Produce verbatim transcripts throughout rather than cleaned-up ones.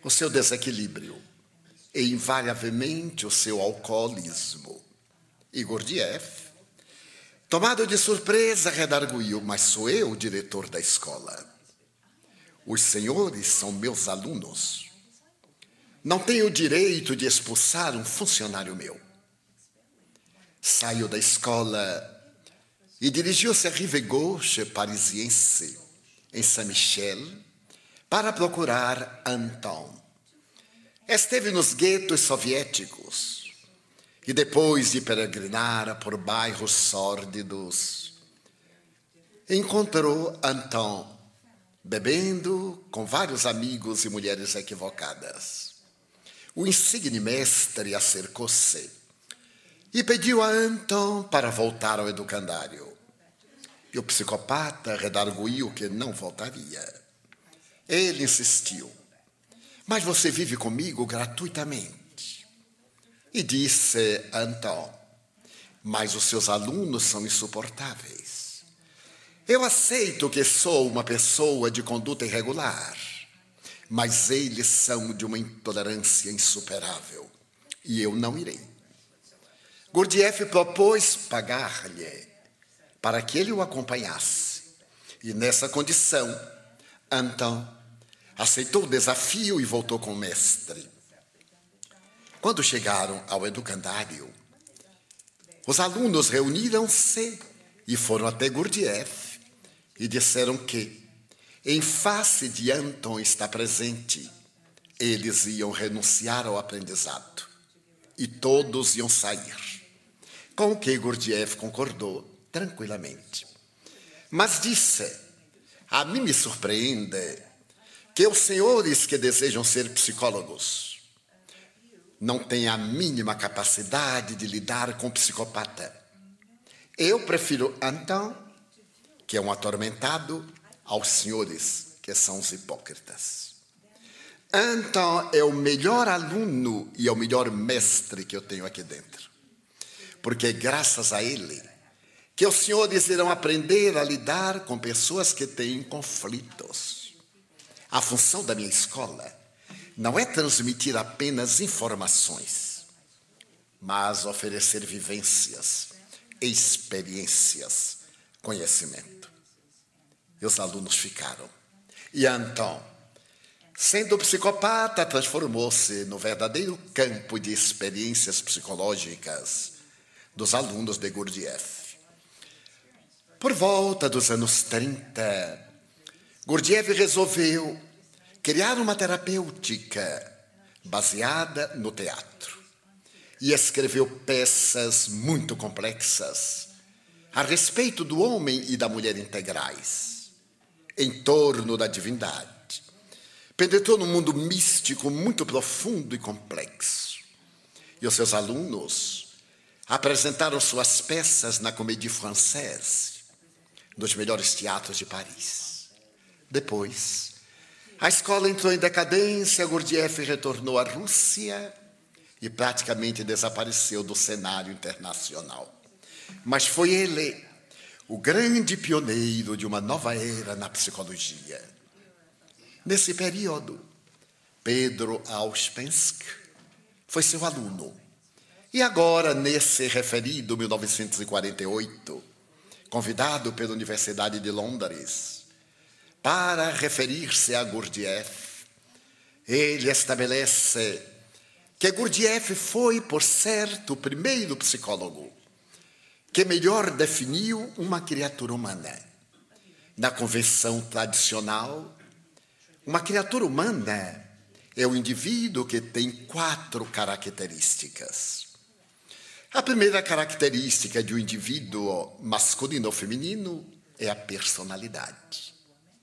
o seu desequilíbrio e, invariavelmente, o seu alcoolismo. E Gurdjieff, tomado de surpresa, redarguiu: mas sou eu o diretor da escola. Os senhores são meus alunos. Não tenho o direito de expulsar um funcionário meu. Saiu da escola e dirigiu-se à rive gauche parisiense, em Saint-Michel, para procurar Anton. Esteve nos guetos soviéticos e, depois de peregrinar por bairros sórdidos, encontrou Anton bebendo com vários amigos e mulheres equivocadas. O insigne mestre acercou-se e pediu a Anton para voltar ao educandário. E o psicopata redarguiu que não voltaria. Ele insistiu: mas você vive comigo gratuitamente. E disse Anton: mas os seus alunos são insuportáveis. Eu aceito que sou uma pessoa de conduta irregular, mas eles são de uma intolerância insuperável, e eu não irei. Gurdjieff propôs pagar-lhe para que ele o acompanhasse, e nessa condição, Anton aceitou o desafio e voltou com o mestre. Quando chegaram ao educandário, os alunos reuniram-se e foram até Gurdjieff e disseram que, em face de Anton estar presente, eles iam renunciar ao aprendizado e todos iam sair, com o que Gurdjieff concordou tranquilamente. Mas disse: a mim me surpreende que os senhores que desejam ser psicólogos não têm a mínima capacidade de lidar com o psicopata. Eu prefiro Anton, que é um atormentado, aos senhores, que são os hipócritas. Anton é o melhor aluno e é o melhor mestre que eu tenho aqui dentro, porque é graças a ele que os senhores irão aprender a lidar com pessoas que têm conflitos. A função da minha escola não é transmitir apenas informações, mas oferecer vivências, experiências, conhecimento. E os alunos ficaram. E Anton, sendo psicopata, transformou-se no verdadeiro campo de experiências psicológicas dos alunos de Gurdjieff. Por volta dos anos trinta, Gurdjieff resolveu criar uma terapêutica baseada no teatro e escreveu peças muito complexas a respeito do homem e da mulher integrais, em torno da divindade. Penetrou num mundo místico muito profundo e complexo. E os seus alunos apresentaram suas peças na Comédie Française, nos melhores teatros de Paris. Depois, a escola entrou em decadência, Gurdjieff retornou à Rússia e praticamente desapareceu do cenário internacional. Mas foi ele o grande pioneiro de uma nova era na psicologia. Nesse período, Pedro Auspensky foi seu aluno. E agora, nesse referido mil novecentos e quarenta e oito, convidado pela Universidade de Londres para referir-se a Gurdjieff, ele estabelece que Gurdjieff foi, por certo, o primeiro psicólogo que melhor definiu uma criatura humana. Na convenção tradicional, uma criatura humana é o indivíduo que tem quatro características. A primeira característica de um indivíduo masculino ou feminino é a personalidade.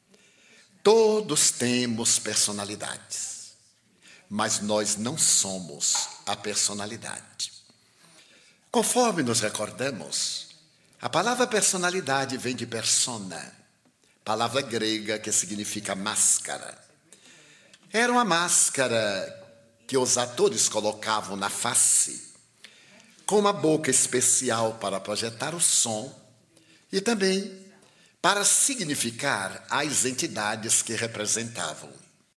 Todos temos personalidades, mas nós não somos a personalidade. Conforme nos recordamos, a palavra personalidade vem de persona, palavra grega que significa máscara. Era uma máscara que os atores colocavam na face, com uma boca especial para projetar o som e também para significar as entidades que representavam.